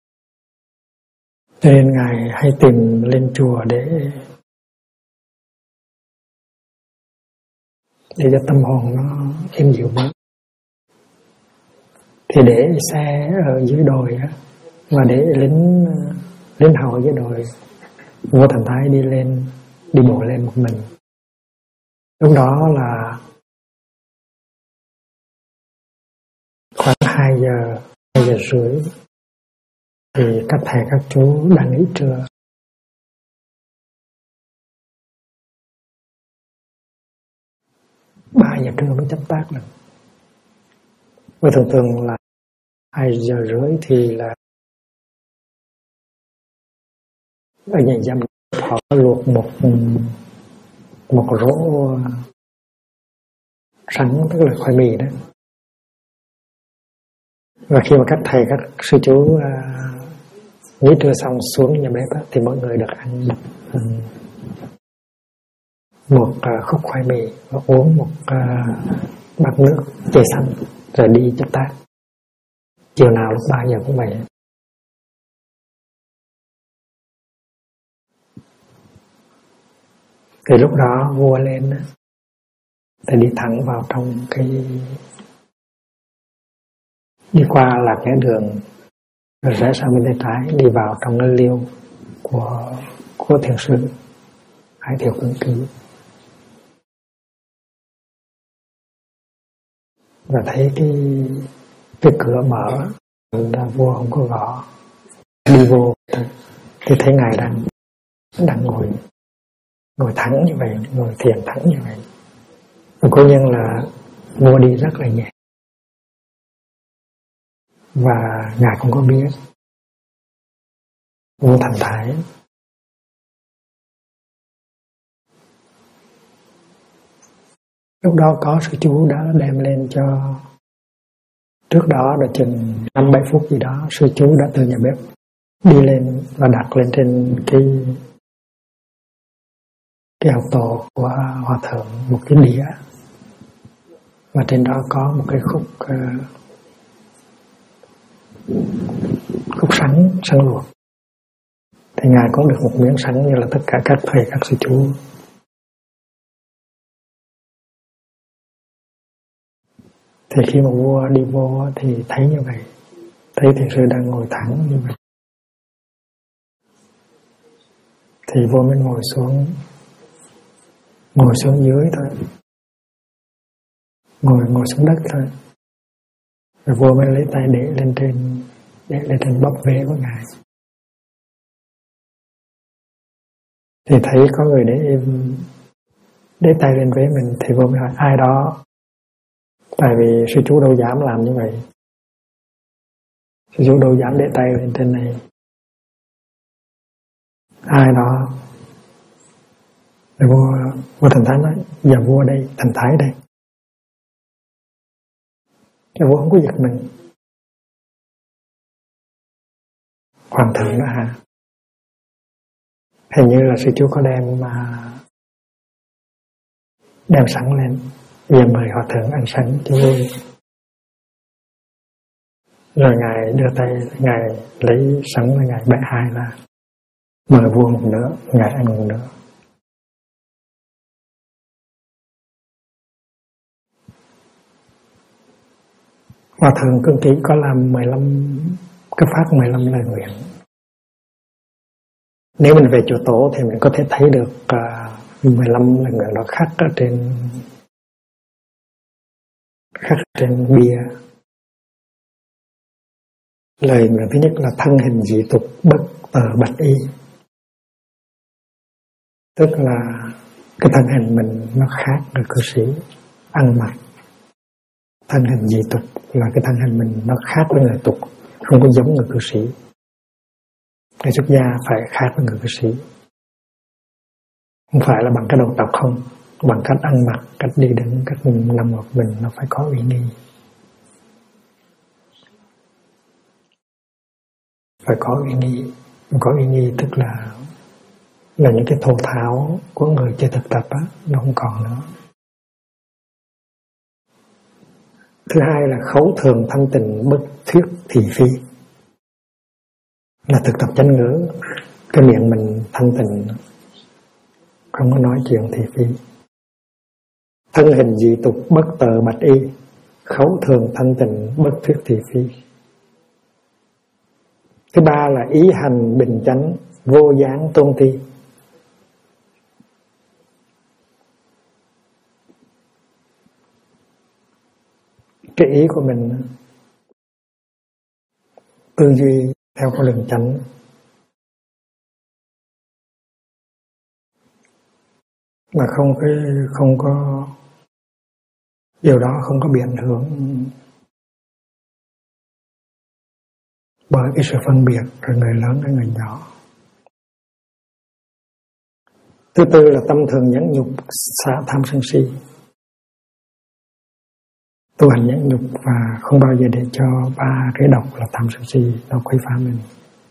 Cho nên Ngài hay tìm lên chùa để cho tâm hồn nó êm dịu bớt. Thì để xe ở dưới đồi á, và để lính hầu ở dưới đồi, Vua Thành Thái đi bộ lên một mình. Lúc đó là khoảng 2 giờ rưỡi, thì các thầy các chú đang nghỉ trưa. Ba giờ trưa mới chắp tác lần. Với thường là 2 giờ rưỡi thì là ở nhà giam họ luộc một rổ sắn, tức là khoai mì đó. Và khi mà các thầy các sư chú nghỉ trưa xong xuống nhà bếp đó, thì mọi người được ăn một khúc khoai mì và uống một bát nước chè xanh rồi đi chắp tác. Chiều nào lúc 3 giờ cũng vậy. Thì lúc đó vua lên thì đi thẳng vào trong đi qua lạc nhã đường, rồi rẽ sang bên tay trái, đi vào trong cái liêu của thiền sư Hải Thiệu Cương Ký. Và thấy cái cửa mở là vua không có gõ, đi vô thì thấy ngài đang ngồi thẳng như vậy, ngồi thiền thẳng như vậy. Và cố nhiên là vua đi rất là nhẹ, và ngài không có biết. Vua Thành Thái lúc đó có sư chú đã đem lên cho. Trước đó là chừng 5-7 phút gì đó, sư chú đã từ nhà bếp đi lên và đặt lên trên cái hộc tổ của hòa thượng một cái đĩa, và trên đó có một cái khúc sắn luộc. Thì ngài cũng được một miếng sắn như là tất cả các thầy các sư chú. Thì khi mà vua đi vô thì thấy như vậy, thấy thiền sư đang ngồi thẳng như vậy, thì vua mới ngồi xuống dưới thôi, ngồi xuống đất thôi. Rồi vua mới lấy tay để lên trên bắp vế của ngài. Thì thấy có người để tay lên vế mình, thì vua mới hỏi ai đó. Tại vì sư chú đâu dám làm như vậy, sư chú đâu dám để tay lên trên này. Ai đó? Rồi vua Thành Thái nói, giờ vua đây, Thành Thái đây. Rồi vua không có giật mình. Hoàng thượng đó hả? Hình như là sư chú có đem sẵn lên, giờ mời hòa thượng ăn sẵn cho vui. Rồi ngài đưa tay, ngài lấy sẵn và ngài bẻ hai là mời vua một nữa, ngài ăn một nữa. Hòa thượng Cương Ký có làm 15 lời nguyện. Nếu mình về chùa Tổ thì mình có thể thấy được 15 lời nguyện đó khắc trên bia. Lời nguyện thứ nhất là thân hình dị tục bất tờ bạch y, tức là cái thân hình mình nó khác người cư sĩ ăn mặc. Thân hình dị tục là cái thân hình mình nó khác với người tục, không có giống người cư sĩ. Người xuất gia phải khác với người cư sĩ, không phải là bằng cái đầu tóc không, bằng cách ăn mặc, cách đi đứng, cách nằm một mình, nó phải có uy nghi. phải có uy nghi. Có uy nghi tức là những cái thô tháo của người chưa thực tập á, nó không còn nữa. Thứ hai là khẩu thường thanh tịnh, bất thuyết thị phi, là thực tập chánh ngữ. Cái miệng mình thanh tịnh, không có nói chuyện thị phi. Thân hình dị tục, bất tờ bạch y, khẩu thường thanh tịnh, bất thuyết thị phi. Thứ ba là ý hành bình chánh, vô gián tôn ti. Cái ý của mình tư duy theo con đường chánh, mà không có điều đó không có bị ảnh hưởng bởi cái sự phân biệt rồi người lớn hay người nhỏ. Thứ tư là tâm thường nhẫn nhục, xả tham sân si. Tu hành nhẫn nhục và không bao giờ để cho ba cái độc là tham sân si nó quấy phá mình.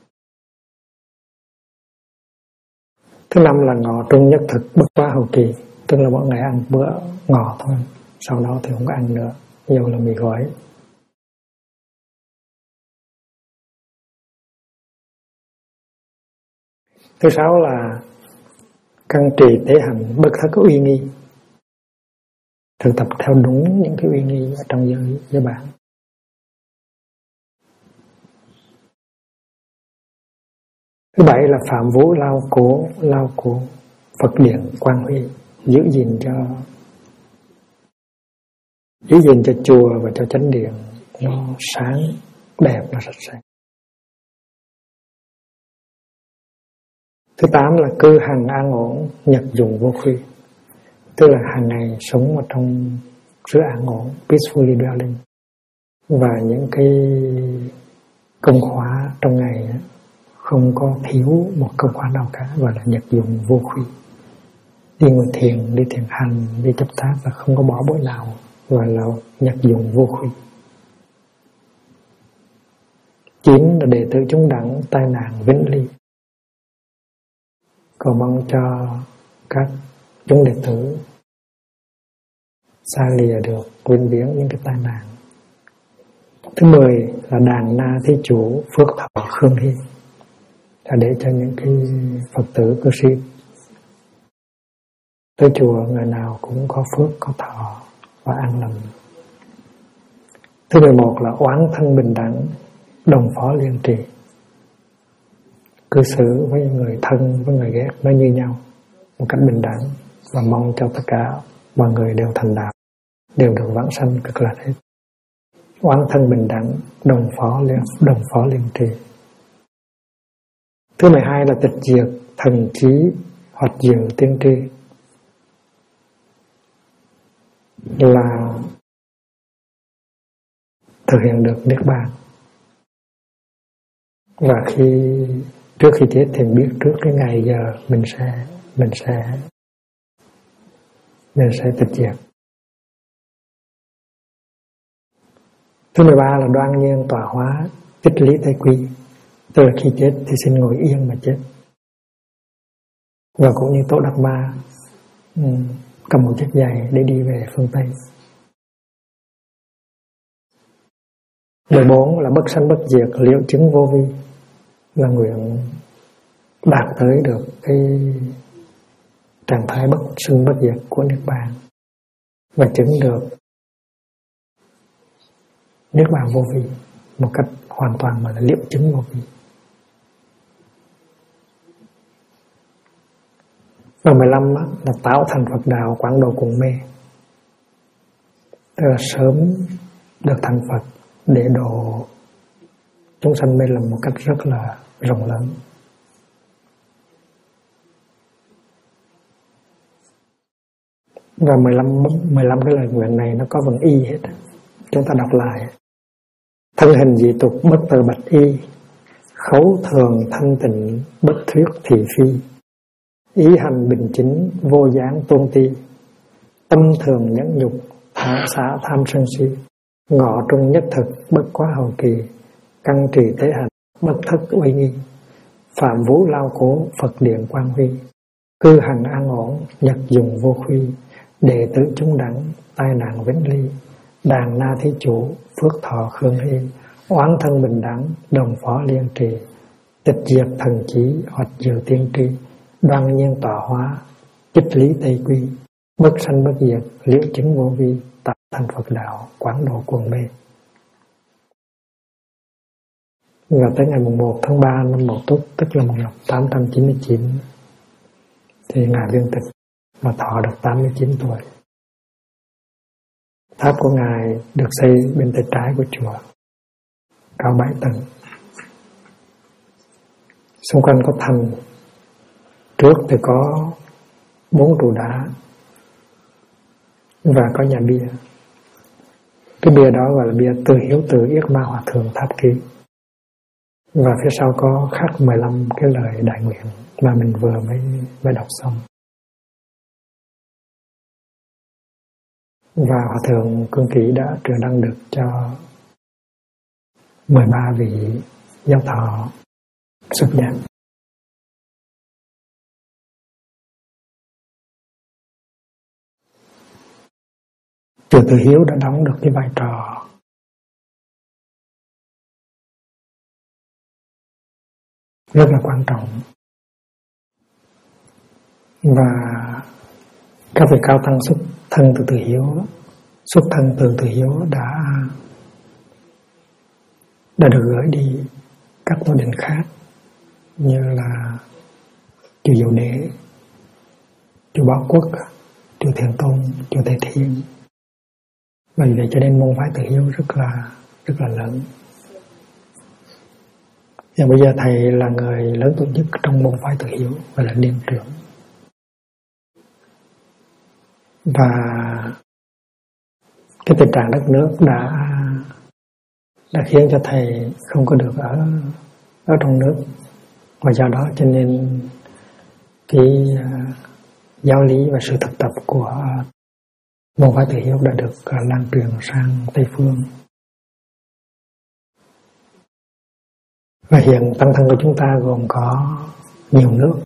Thứ năm là ngọ trung nhất thực, bất quá hậu kỳ, tức là mỗi ngày ăn bữa ngọ thôi, sau đó thì không có ăn nữa, nhiều là mì gói. Thứ sáu là căn trì tế hành, bất thất uy nghi, thực tập theo đúng những cái uy nghi ở trong giới bản. Thứ bảy là phạm vũ lao cổ Phật điện quang huy, giữ gìn cho chùa và cho chánh điện nó sáng đẹp, nó sạch sẽ. Thứ tám là cư hành an ổn, nhật dùng vô khuy, tức là hàng ngày sống ở trong sự an ổn, peacefully dwelling, và những cái công khóa trong ngày không có thiếu một công khóa nào cả, gọi là nhật dụng vô khuy. Đi ngồi thiền, đi thiền hành, đi chấp pháp và không có bỏ buổi nào, gọi là nhật dụng vô khuy. 9 là đệ tử chúng đẳng, tai nạn vĩnh ly, cầu mong cho các chúng đệ tử xa lìa được vĩnh viễn những cái tai nạn. Thứ 10 là đàn na thí chủ, phước thọ khương hy, là để cho những cái Phật tử cư sĩ tới chùa người nào cũng có phước, có thọ và an lành. Thứ 11 là oán thân bình đẳng, đồng phó liên trì, cư xử với người thân với người ghét nó như nhau một cách bình đẳng, và mong cho tất cả mọi người đều thành đạo, đều được vãng sanh cực lạc hết. Oán thân bình đẳng, đồng phó liên trì. Thứ 12 là tịch diệt thần trí, hoặc diệu tiên tri, là thực hiện được niết bàn. Và trước khi chết thì biết trước cái ngày giờ mình sẽ tịch diệt. Thứ 13 là đoan nhiên tọa hóa, tích lý tây quy, tức là khi chết thì xin ngồi yên mà chết. Và cũng như Tổ Đạt Ma cầm một chiếc giày để đi về phương Tây. 14 là bất sanh bất diệt, liệu chứng vô vi, là nguyện đạt tới được cái trạng thái bất sinh bất diệt của niết bàn và chứng được niết bàn vô vi một cách hoàn toàn, mà là liệu chứng vô vi. Và 15 là tạo thành Phật đạo, quảng độ cùng mê, tức là sớm được thành Phật để độ chúng sanh mê lầm một cách rất là rộng lớn. Và 15 cái lời nguyện này nó có vần y hết. Chúng ta đọc lại: thân hình dị tục, bất tờ bạch y, khẩu thường thanh tịnh, bất thuyết thị phi, ý hành bình chính, vô gián tôn ti, tâm thường nhẫn nhục, xả tham sân si, ngọ trung nhất thực, bất quá hậu kỳ, căn trì tế hành, bất thất uy nghi, phạm vũ lao cố, Phật điện quang huy, cư hành an ổn, nhật dùng vô khuy, đệ tử chúng đẳng, tai nạn vĩnh ly, đàn na thí chủ, phước thọ khương hy, oán thân bình đẳng, đồng phó liên trì, tịch diệt thần chí, hoạch diệu tiên tri, đoan nhiên tọa hóa, chích lý tây quy, bất sanh bất diệt, liễu chứng vô vi, tập thành Phật đạo, quảng độ quần mê. Và tới ngày 1 tháng 3 năm Mậu Tuất, tức là 1899, thì Ngài viên tịch và thọ được 89 tuổi. Tháp của Ngài được xây bên tay trái của chùa, cao 7 tầng. Xung quanh có thành, trước thì có 4 trụ đá và có nhà bia. Cái bia đó gọi là bia Từ Hiếu Từ Yết Ma Hòa Thượng Tháp Ký. Và phía sau có khắc 15 cái lời đại nguyện mà mình vừa mới đọc xong. Và Hòa Thượng Cương Kỷ đã truyền đăng được cho 13 vị giáo thọ xuất gia. Chùa Từ Hiếu đã đóng được cái vai trò rất là quan trọng, và các vị cao tăng xuất thân từ Từ Hiếu đã được gửi đi các tổ đình khác như là chùa Diệu Đế, chùa Bảo Quốc, chùa Thiền Tôn, chùa Tề Thiên. Vì vậy cho nên môn phái Từ Hiếu rất là lớn. Và bây giờ thầy là người lớn tuổi nhất trong môn phái Từ Hiếu và là niên trưởng. Và cái tình trạng đất nước đã khiến cho thầy không có được ở trong nước, và do đó cho nên cái giáo lý và sự thực tập của môn phái Từ Hiếu đã được lan truyền sang Tây phương. Và hiện tăng thân của chúng ta gồm có nhiều nước,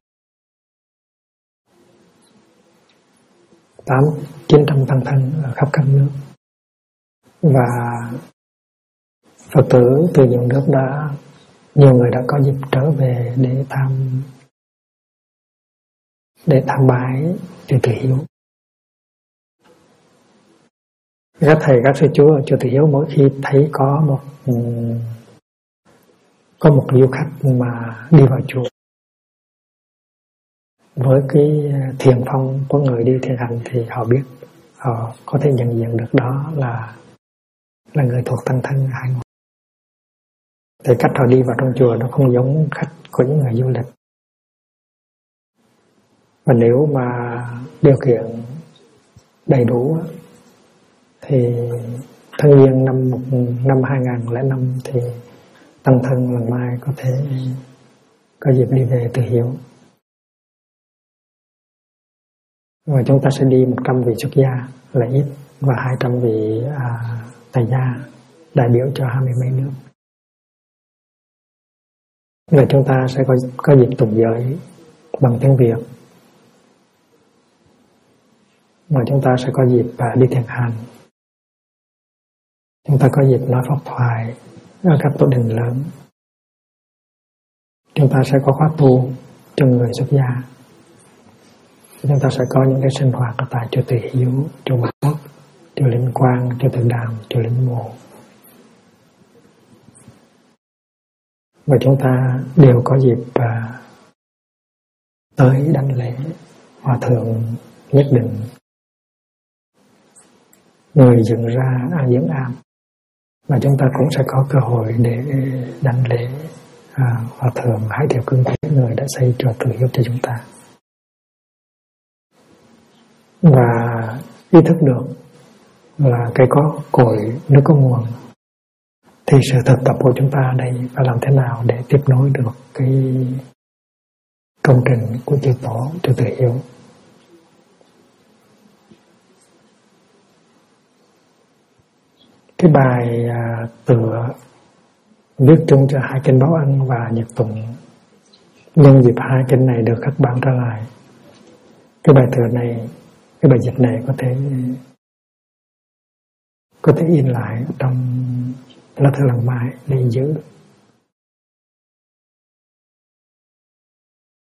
800-900 tăng thân ở khắp các nước. Và Phật tử từ nhiều nước nhiều người đã có dịp trở về để tham bái chùa Từ Hiếu. Các thầy, các sư chú ở chùa Từ Hiếu mỗi khi thấy có một du khách mà đi vào chùa với cái thiền phong của người đi thiền hành thì họ biết, họ có thể nhận diện được đó là người thuộc tăng thân hải ngoại. Thì cách họ đi vào trong chùa nó không giống khách của những người du lịch. Và nếu mà điều kiện đầy đủ thì thân niên năm 2005 thì tăng thân lần mai có thể có dịp đi về Từ Hiếu. Và chúng ta sẽ đi 100 vị xuất gia là ít, và 200 vị tại gia đại biểu cho 20 mấy nước. Và chúng ta sẽ có dịp tụng giới bằng tiếng Việt. Và chúng ta sẽ có dịp đi thiền hành. Chúng ta có dịp nói pháp thoại ở các tổ đình lớn. Chúng ta sẽ có khóa tu cho người xuất gia. Chúng ta sẽ có những cái sinh hoạt ở tại chùa Từ Hiếu, chùa Bảo Quốc, chùa Linh Quang, chùa Từ Đàm, chùa Linh Mộ. Và chúng ta đều có dịp tới đảnh lễ Hòa Thượng nhất định, người dựng ra Dưỡng Am. Và chúng ta cũng sẽ có cơ hội để đảnh lễ Hòa Thượng Hải Thiệu Cương Kỷ, người đã xây chùa Từ Hiếu cho chúng ta. Và ý thức được là cây có cội, nước có nguồn, thì sự thực tập của chúng ta ở đây phải làm thế nào để tiếp nối được cái công trình của chư Tổ, chùa Từ Hiếu. Cái bài tựa viết chung cho hai kinh Báo Ân và Nhật Tụng. Nhân dịp hai kinh này được khắc bản trở lại, cái bài thừa này, cái bài dịch này có thể in lại trong lá thư lần mai để giữ.